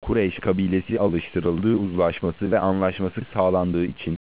Kureyş kabilesi alıştırıldığı uzlaşması ve anlaşması sağlandığı için